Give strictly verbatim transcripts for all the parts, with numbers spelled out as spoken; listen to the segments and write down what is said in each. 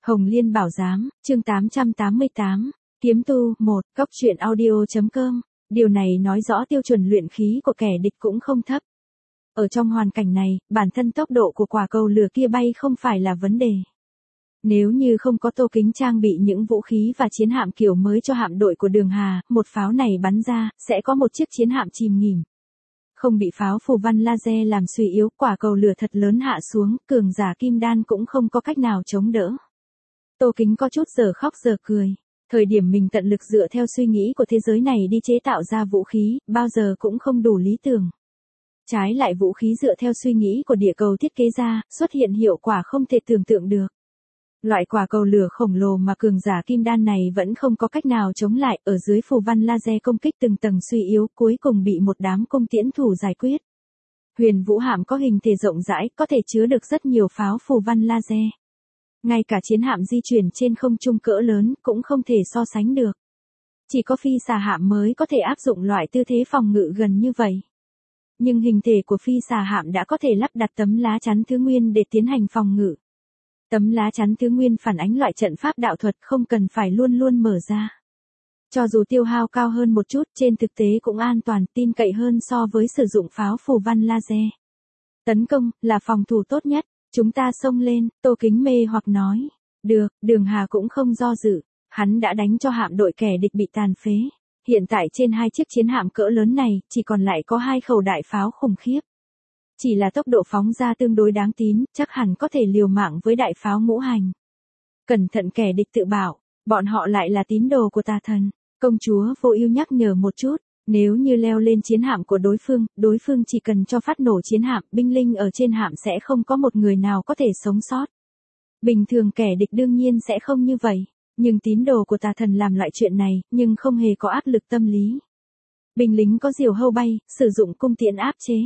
Hồng Liên Bảo Giám, chương tám trăm tám mươi tám, Kiếm Tu, một, Cóc truyện audio.com, điều này nói rõ tiêu chuẩn luyện khí của kẻ địch cũng không thấp. Ở trong hoàn cảnh này, bản thân tốc độ của quả cầu lửa kia bay không phải là vấn đề. Nếu như không có Tô Kính trang bị những vũ khí và chiến hạm kiểu mới cho hạm đội của Đường Hà, một pháo này bắn ra, sẽ có một chiếc chiến hạm chìm nghỉm. Không bị pháo phù văn laser làm suy yếu, quả cầu lửa thật lớn hạ xuống, cường giả kim đan cũng không có cách nào chống đỡ. Tô Kính có chút giờ khóc giờ cười. Thời điểm mình tận lực dựa theo suy nghĩ của thế giới này đi chế tạo ra vũ khí, bao giờ cũng không đủ lý tưởng. Trái lại vũ khí dựa theo suy nghĩ của địa cầu thiết kế ra, xuất hiện hiệu quả không thể tưởng tượng được. Loại quả cầu lửa khổng lồ mà cường giả kim đan này vẫn không có cách nào chống lại, ở dưới phù văn laser công kích từng tầng suy yếu, cuối cùng bị một đám cung tiễn thủ giải quyết. Huyền Vũ hạm có hình thể rộng rãi, có thể chứa được rất nhiều pháo phù văn laser. Ngay cả chiến hạm di chuyển trên không trung cỡ lớn cũng không thể so sánh được. Chỉ có phi xà hạm mới có thể áp dụng loại tư thế phòng ngự gần như vậy. Nhưng hình thể của phi xà hạm đã có thể lắp đặt tấm lá chắn thứ nguyên để tiến hành phòng ngự. Tấm lá chắn thứ nguyên phản ánh loại trận pháp đạo thuật không cần phải luôn luôn mở ra. Cho dù tiêu hao cao hơn một chút, trên thực tế cũng an toàn, tin cậy hơn so với sử dụng pháo phù văn laser. Tấn công là phòng thủ tốt nhất. Chúng ta xông lên, Tô Kính mê hoặc nói. Được, Đường Hà cũng không do dự. Hắn đã đánh cho hạm đội kẻ địch bị tàn phế. Hiện tại trên hai chiếc chiến hạm cỡ lớn này, chỉ còn lại có hai khẩu đại pháo khủng khiếp. Chỉ là tốc độ phóng ra tương đối đáng tín, chắc hẳn có thể liều mạng với đại pháo ngũ hành. Cẩn thận kẻ địch tự bảo, bọn họ lại là tín đồ của tà thần. Công chúa Vô Ưu nhắc nhở một chút. Nếu như leo lên chiến hạm của đối phương, đối phương chỉ cần cho phát nổ chiến hạm, binh linh ở trên hạm sẽ không có một người nào có thể sống sót. Bình thường kẻ địch đương nhiên sẽ không như vậy, nhưng tín đồ của tà thần làm loại chuyện này, nhưng không hề có áp lực tâm lý. Binh lính có diều hâu bay, sử dụng cung tiễn áp chế.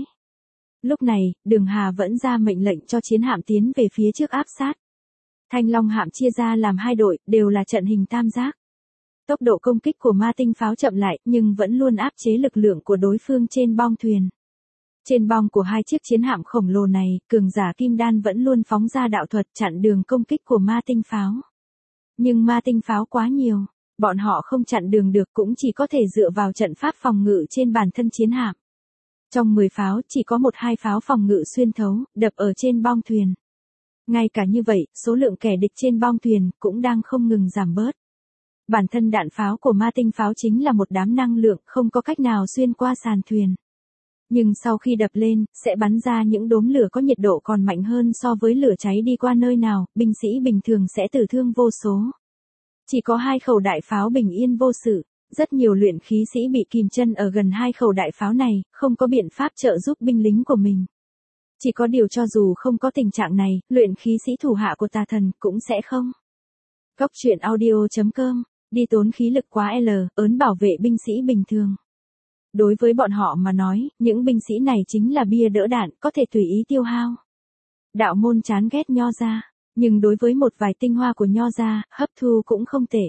Lúc này, Đường Hà vẫn ra mệnh lệnh cho chiến hạm tiến về phía trước áp sát. Thanh Long hạm chia ra làm hai đội, đều là trận hình tam giác. Tốc độ công kích của ma tinh pháo chậm lại, nhưng vẫn luôn áp chế lực lượng của đối phương trên bong thuyền. Trên bong của hai chiếc chiến hạm khổng lồ này, cường giả kim đan vẫn luôn phóng ra đạo thuật chặn đường công kích của ma tinh pháo. Nhưng ma tinh pháo quá nhiều, bọn họ không chặn đường được, cũng chỉ có thể dựa vào trận pháp phòng ngự trên bản thân chiến hạm. Trong mười pháo, chỉ có một hai pháo phòng ngự xuyên thấu, đập ở trên bong thuyền. Ngay cả như vậy, số lượng kẻ địch trên bong thuyền cũng đang không ngừng giảm bớt. Bản thân đạn pháo của ma tinh pháo chính là một đám năng lượng, không có cách nào xuyên qua sàn thuyền. Nhưng sau khi đập lên, sẽ bắn ra những đốm lửa có nhiệt độ còn mạnh hơn so với lửa cháy đi qua nơi nào, binh sĩ bình thường sẽ tử thương vô số. Chỉ có hai khẩu đại pháo bình yên vô sự, rất nhiều luyện khí sĩ bị kìm chân ở gần hai khẩu đại pháo này, không có biện pháp trợ giúp binh lính của mình. Chỉ có điều cho dù không có tình trạng này, luyện khí sĩ thủ hạ của tà thần cũng sẽ không. Cóc truyện audio.com, đi tốn khí lực quá L, ớn bảo vệ binh sĩ bình thường. Đối với bọn họ mà nói, những binh sĩ này chính là bia đỡ đạn, có thể tùy ý tiêu hao. Đạo môn chán ghét nho gia, nhưng đối với một vài tinh hoa của nho gia, hấp thu cũng không tệ.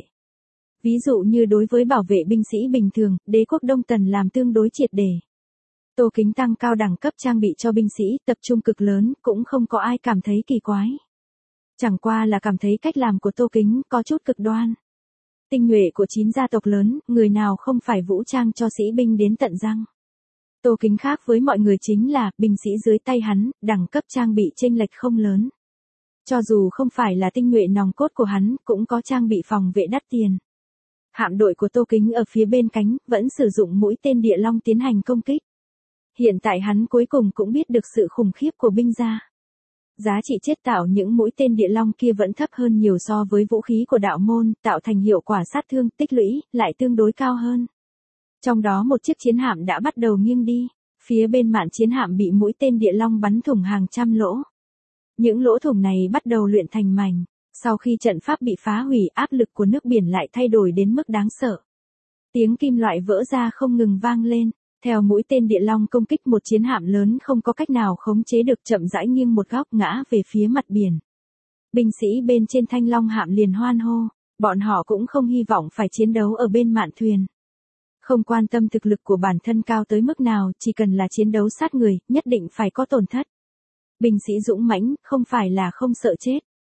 Ví dụ như đối với bảo vệ binh sĩ bình thường, đế quốc Đông Tần làm tương đối triệt để. Tô Kính tăng cao đẳng cấp trang bị cho binh sĩ, tập trung cực lớn, cũng không có ai cảm thấy kỳ quái. Chẳng qua là cảm thấy cách làm của Tô Kính có chút cực đoan. Tinh nhuệ của chín gia tộc lớn, người nào không phải vũ trang cho sĩ binh đến tận răng. Tô Kính khác với mọi người chính là, binh sĩ dưới tay hắn, đẳng cấp trang bị chênh lệch không lớn. Cho dù không phải là tinh nhuệ nòng cốt của hắn, cũng có trang bị phòng vệ đắt tiền. Hạm đội của Tô Kính ở phía bên cánh, vẫn sử dụng mũi tên địa long tiến hành công kích. Hiện tại hắn cuối cùng cũng biết được sự khủng khiếp của binh gia. Giá trị chế tạo những mũi tên địa long kia vẫn thấp hơn nhiều so với vũ khí của đạo môn, tạo thành hiệu quả sát thương tích lũy, lại tương đối cao hơn. Trong đó một chiếc chiến hạm đã bắt đầu nghiêng đi, phía bên mạn chiến hạm bị mũi tên địa long bắn thủng hàng trăm lỗ. Những lỗ thủng này bắt đầu luyện thành mảnh, sau khi trận pháp bị phá hủy, áp lực của nước biển lại thay đổi đến mức đáng sợ. Tiếng kim loại vỡ ra không ngừng vang lên. Theo mũi tên địa long công kích, một chiến hạm lớn không có cách nào khống chế được chậm rãi nghiêng một góc ngã về phía mặt biển. Binh sĩ bên trên Thanh Long hạm liền hoan hô, bọn họ cũng không hy vọng phải chiến đấu ở bên mạn thuyền. Không quan tâm thực lực của bản thân cao tới mức nào, chỉ cần là chiến đấu sát người, nhất định phải có tổn thất. Binh sĩ dũng mãnh, không phải là không sợ chết,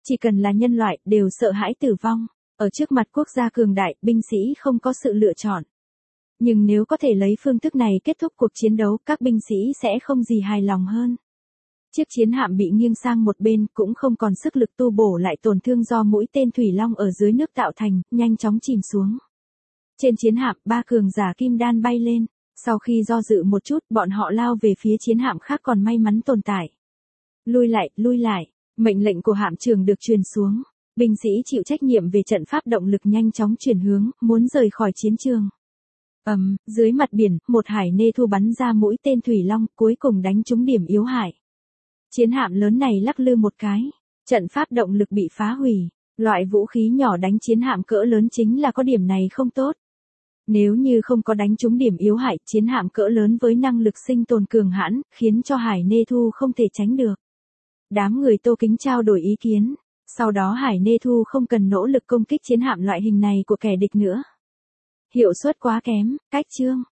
Chỉ cần là nhân loại, đều sợ hãi tử vong. Ở trước mặt quốc gia cường đại, binh sĩ không có sự lựa chọn. Nhưng nếu có thể lấy phương thức này kết thúc cuộc chiến đấu, các binh sĩ sẽ không gì hài lòng hơn. Chiếc chiến hạm bị nghiêng sang một bên, cũng không còn sức lực tu bổ lại tổn thương do mũi tên thủy long ở dưới nước tạo thành, nhanh chóng chìm xuống. Trên chiến hạm, ba cường giả kim đan bay lên. Sau khi do dự một chút, bọn họ lao về phía chiến hạm khác còn may mắn tồn tại. Lui lại, lui lại, mệnh lệnh của hạm trưởng được truyền xuống. Binh sĩ chịu trách nhiệm về trận pháp động lực nhanh chóng chuyển hướng, muốn rời khỏi chiến trường. Ầm, um, dưới mặt biển, một hải nê thu bắn ra mũi tên thủy long, cuối cùng đánh trúng điểm yếu hại. Chiến hạm lớn này lắc lư một cái, trận pháp động lực bị phá hủy. Loại vũ khí nhỏ đánh chiến hạm cỡ lớn chính là có điểm này không tốt. Nếu như không có đánh trúng điểm yếu hại, chiến hạm cỡ lớn với năng lực sinh tồn cường hãn, khiến cho hải nê thu không thể tránh được. Đám người Tô Kính trao đổi ý kiến. Sau đó hải nê thu không cần nỗ lực công kích chiến hạm loại hình này của kẻ địch nữa. Hiệu suất quá kém, cách chương.